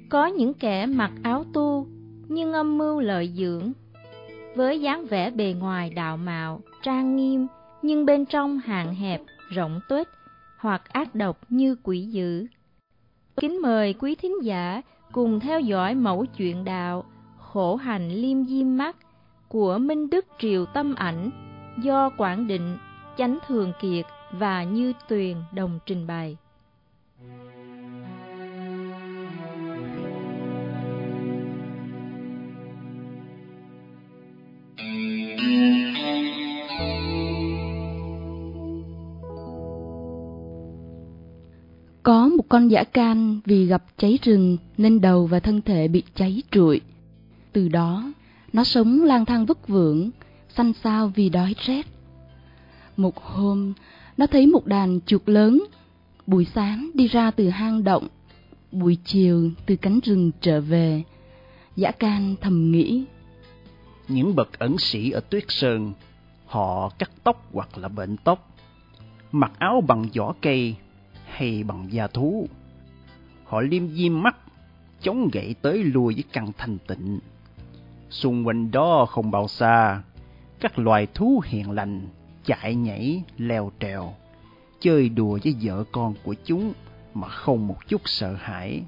Có những kẻ mặc áo tu nhưng âm mưu lợi dưỡng, với dáng vẻ bề ngoài đạo mạo, trang nghiêm, nhưng bên trong hạn hẹp, rỗng tuếch, hoặc ác độc như quỷ dữ. Kính mời quý thính giả cùng theo dõi mẫu chuyện đạo Khổ hạnh liêm diêm mắt của Minh Đức Triều Tâm Ảnh do Quảng Định, Chánh Thường Kiệt và Như Tuyền đồng trình bày. Có một con dã can vì gặp cháy rừng nên đầu và thân thể bị cháy trụi. Từ đó, nó sống lang thang vất vưởng, xanh xao vì đói rét. Một hôm, nó thấy một đàn chuột lớn, buổi sáng đi ra từ hang động, buổi chiều từ cánh rừng trở về. Dã can thầm nghĩ: những bậc ẩn sĩ ở Tuyết Sơn, họ cắt tóc hoặc là bệnh tóc, mặc áo bằng vỏ cây hay bằng da thú. Họ liêm diêm mắt, chống gậy tới lui với căn thanh tịnh. Xung quanh đó không bao xa, các loài thú hiền lành chạy nhảy, leo trèo, chơi đùa với vợ con của chúng mà không một chút sợ hãi.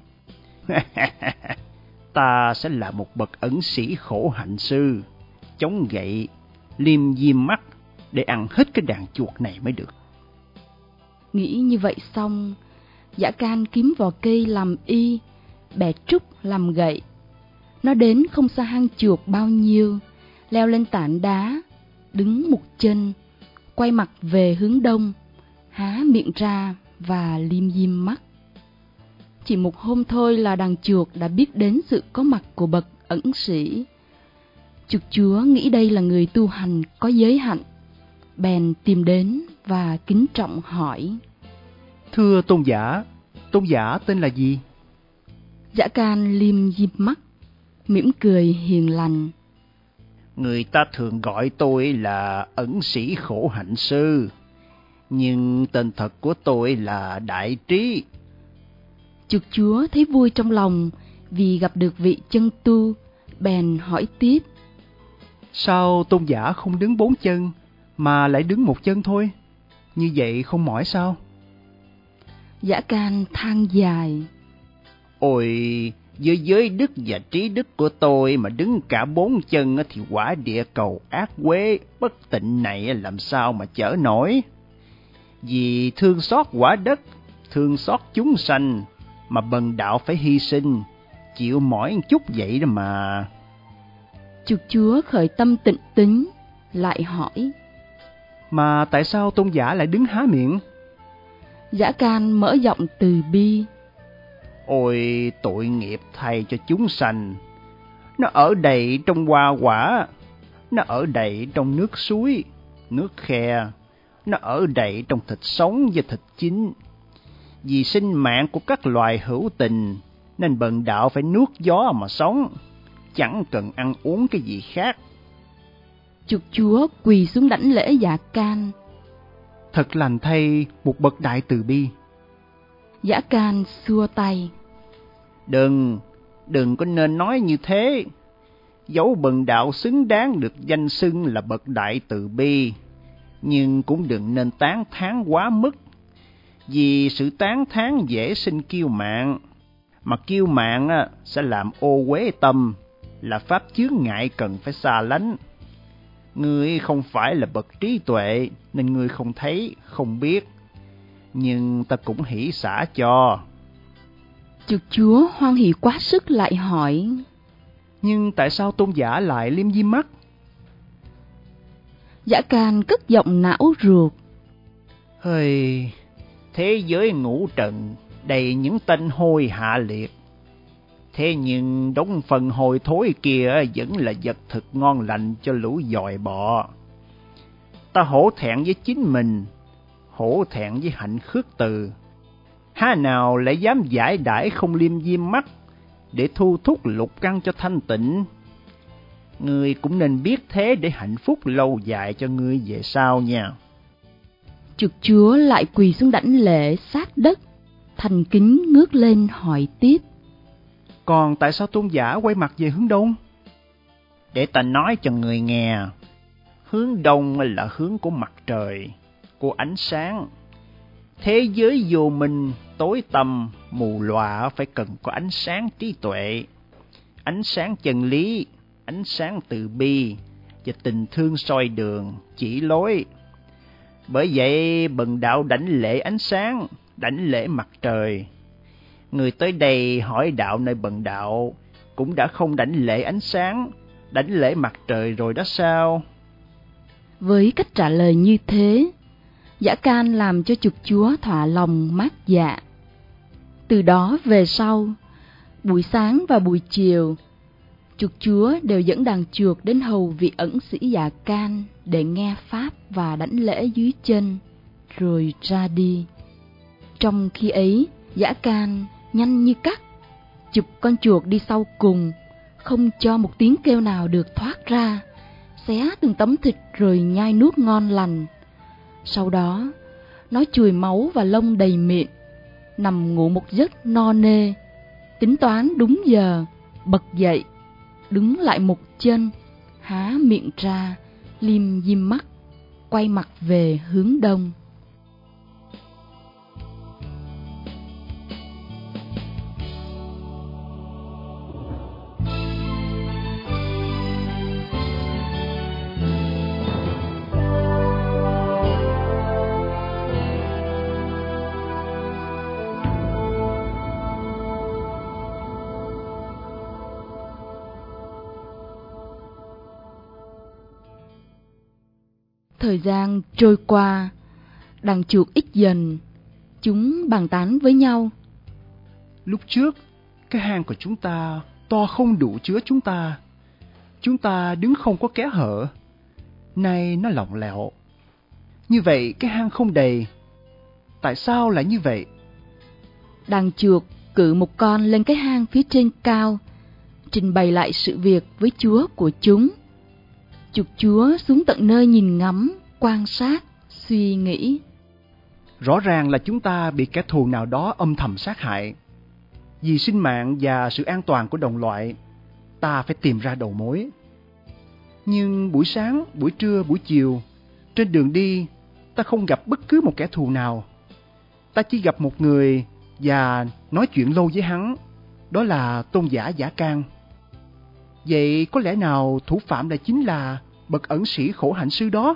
Ta sẽ là một bậc ẩn sĩ khổ hạnh sư, chống gậy, liêm diêm mắt để ăn hết cái đàn chuột này mới được. Nghĩ như vậy xong, dã can kiếm vỏ cây làm y, bẻ trúc làm gậy. Nó đến không xa hang chuột bao nhiêu, leo lên tảng đá, đứng một chân, quay mặt về hướng đông, há miệng ra và liêm diêm mắt. Chỉ một hôm thôi là đàn chuột đã biết đến sự có mặt của bậc ẩn sĩ. Chuột chúa nghĩ đây là người tu hành có giới hạnh, bèn tìm đến và kính trọng hỏi: thưa tôn giả tên là gì? Dã can liêm diêm mắt, mỉm cười hiền lành: người ta thường gọi tôi là ẩn sĩ khổ hạnh sư, nhưng tên thật của tôi là Đại Trí. Chuột chúa thấy vui trong lòng vì gặp được vị chân tu, bèn hỏi tiếp: sao tôn giả không đứng 4 chân mà lại đứng 1 chân thôi? Như vậy không mỏi sao? Dã can than dài: ôi, với giới đức và trí đức của tôi mà đứng cả 4 chân thì quả địa cầu ác quế bất tịnh này làm sao mà chở nổi. Vì thương xót quả đất, thương xót chúng sanh mà bần đạo phải hy sinh, chịu mỏi một chút vậy đó mà. Chuột chúa khởi tâm tịnh tính, lại hỏi: mà tại sao tôn giả lại đứng há miệng? Dã can mở giọng từ bi: ôi, tội nghiệp thay cho chúng sanh. Nó ở đầy trong hoa quả, nó ở đầy trong nước suối, nước khe, nó ở đầy trong thịt sống và thịt chín. Vì sinh mạng của các loài hữu tình nên bần đạo phải nuốt gió mà sống, chẳng cần ăn uống cái gì khác. Chuột chúa quỳ xuống đảnh lễ dã can: thật lành thay một bậc đại từ bi. Dã can xua tay: đừng có nên nói như thế. Dẫu bần đạo xứng đáng được danh xưng là bậc đại từ bi, nhưng cũng đừng nên tán thán quá mức. Vì sự tán thán dễ sinh kiêu mạn, mà kiêu mạn sẽ làm ô uế tâm, là pháp chướng ngại cần phải xa lánh. Ngươi không phải là bậc trí tuệ nên ngươi không thấy, không biết, nhưng ta cũng hỷ xả cho. Chuột chúa hoan hỉ quá sức lại hỏi: nhưng tại sao tôn giả lại liêm diêm mắt? Dã can cất giọng não ruột: hơi, thế giới ngũ trần đầy những tên hôi hạ liệt, thế nhưng đống phần hôi thối kia vẫn là vật thực ngon lành cho lũ dòi bọ. Ta hổ thẹn với chính mình, hổ thẹn với hạnh khước từ, há nào lại dám giải đãi không liêm diêm mắt để thu thúc lục căn cho thanh tịnh. Ngươi cũng nên biết thế để hạnh phúc lâu dài cho ngươi về sau nha. Chuột chúa lại quỳ xuống đảnh lễ sát đất, thành kính ngước lên hỏi tiếp: Còn tại sao tôn giả quay mặt về hướng đông? Để ta nói cho người nghe. Hướng đông là hướng của mặt trời, của ánh sáng. Thế giới vô minh, tối tăm, mù lòa phải cần có ánh sáng trí tuệ, ánh sáng chân lý, ánh sáng từ bi và tình thương soi đường, chỉ lối. Bởi vậy bần đạo đảnh lễ ánh sáng, đảnh lễ mặt trời. Người tới đây hỏi đạo nơi bần đạo cũng đã không đảnh lễ ánh sáng, đảnh lễ mặt trời rồi đó sao? Với cách trả lời như thế, Dã Can làm cho Chục Chúa thỏa lòng mát dạ. Từ đó về sau, buổi sáng và buổi chiều, Chục Chúa đều dẫn đàn chuột đến hầu vị ẩn sĩ Dã Can để nghe pháp và đảnh lễ dưới chân, rồi ra đi. Trong khi ấy, Dã Can nhanh như cắt chụp con chuột đi sau cùng, không cho một tiếng kêu nào được thoát ra, xé từng tấm thịt rồi nhai nuốt ngon lành. Sau đó, nó chùi máu và lông đầy miệng, nằm ngủ một giấc no nê, tính toán đúng giờ, bật dậy, đứng lại một chân, há miệng ra, lim dim mắt, quay mặt về hướng đông. Thời gian trôi qua, đàn chuột ít dần, chúng bàn tán với nhau. Lúc trước, cái hang của chúng ta to không đủ chứa chúng ta đứng không có kẽ hở. Nay nó lỏng lẻo. Như vậy cái hang không đầy. Tại sao lại như vậy? Đàn chuột cử một con lên cái hang phía trên cao, trình bày lại sự việc với chúa của chúng. Chục chúa xuống tận nơi nhìn ngắm, quan sát, suy nghĩ. Rõ ràng là chúng ta bị kẻ thù nào đó âm thầm sát hại. Vì sinh mạng và sự an toàn của đồng loại, ta phải tìm ra đầu mối. Nhưng buổi sáng, buổi trưa, buổi chiều, trên đường đi, ta không gặp bất cứ một kẻ thù nào. Ta chỉ gặp một người và nói chuyện lâu với hắn, đó là tôn giả Dã Can. Vậy có lẽ nào thủ phạm lại chính là bậc ẩn sĩ khổ hạnh sư đó?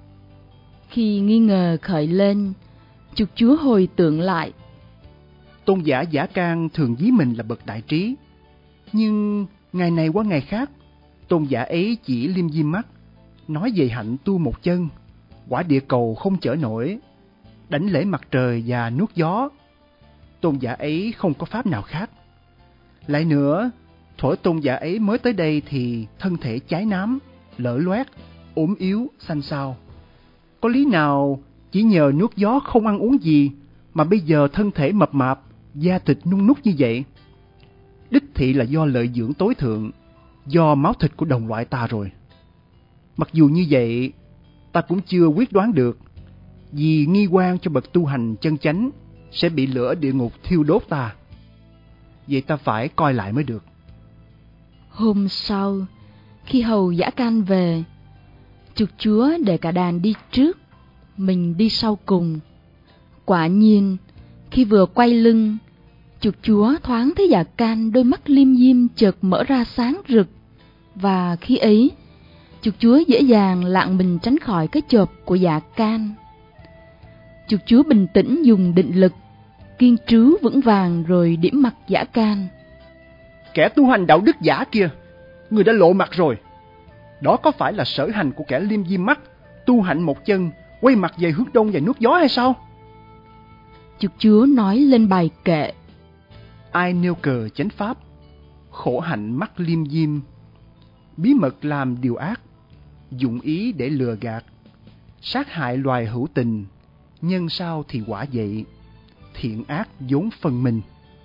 Khi nghi ngờ khởi lên, Chục chúa hồi tưởng lại. Tôn giả Dã Can thường ví mình là bậc đại trí, nhưng ngày này qua ngày khác, tôn giả ấy chỉ liêm diêm mắt, nói về hạnh tu một chân, quả địa cầu không chở nổi, đảnh lễ mặt trời và nuốt gió. Tôn giả ấy không có pháp nào khác. Lại nữa, thuở tôn giả ấy mới tới đây thì thân thể cháy nám, lở loét, ốm yếu, xanh xao. Có lý nào chỉ nhờ nuốt gió không ăn uống gì mà bây giờ thân thể mập mạp, da thịt nung núc như vậy? Đích thị là do lợi dưỡng tối thượng, do máu thịt của đồng loại ta rồi. Mặc dù như vậy, ta cũng chưa quyết đoán được, vì nghi quan cho bậc tu hành chân chánh sẽ bị lửa địa ngục thiêu đốt ta. Vậy ta phải coi lại mới được. Hôm sau, khi hầu Dã Can về, Chục chúa để cả đàn đi trước, mình đi sau cùng. Quả nhiên, khi vừa quay lưng, Chục chúa thoáng thấy Dã Can đôi mắt liêm diêm chợt mở ra sáng rực, và khi ấy, Chục chúa dễ dàng lạng mình tránh khỏi cái chộp của Dã Can. Chục chúa bình tĩnh dùng định lực, kiên trú vững vàng rồi điểm mặt Dã Can. Kẻ tu hành đạo đức giả kia, người đã lộ mặt rồi. Đó có phải là sở hành của kẻ liêm diêm mắt, tu hạnh một chân, quay mặt về hướng đông và nuốt gió hay sao? Chục chúa nói lên bài kệ. Ai nêu cờ chánh pháp, khổ hạnh mắt liêm diêm, bí mật làm điều ác, dụng ý để lừa gạt, sát hại loài hữu tình, nhân sao thì quả vậy, thiện ác vốn phần mình.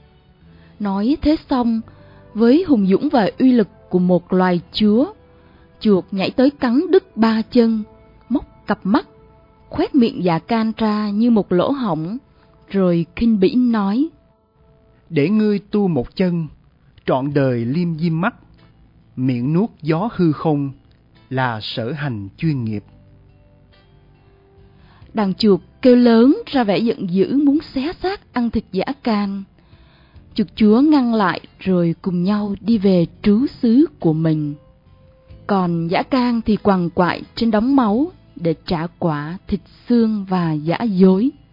Nói thế xong, với hùng dũng và uy lực của một loài chúa, chuột nhảy tới cắn đứt 3 chân, móc cặp mắt, khoét miệng Dã Can ra như một lỗ hổng, rồi khinh bỉ nói: Để ngươi tu một chân, trọn đời liêm diêm mắt, miệng nuốt gió hư không là sở hành chuyên nghiệp. Đàn chuột kêu lớn ra vẻ giận dữ muốn xé xác ăn thịt Dã Can. Chuột chúa ngăn lại rồi cùng nhau đi về trú xứ của mình. Còn Dã Can thì quằn quại trên đống máu để trả quả thịt xương và giả dối.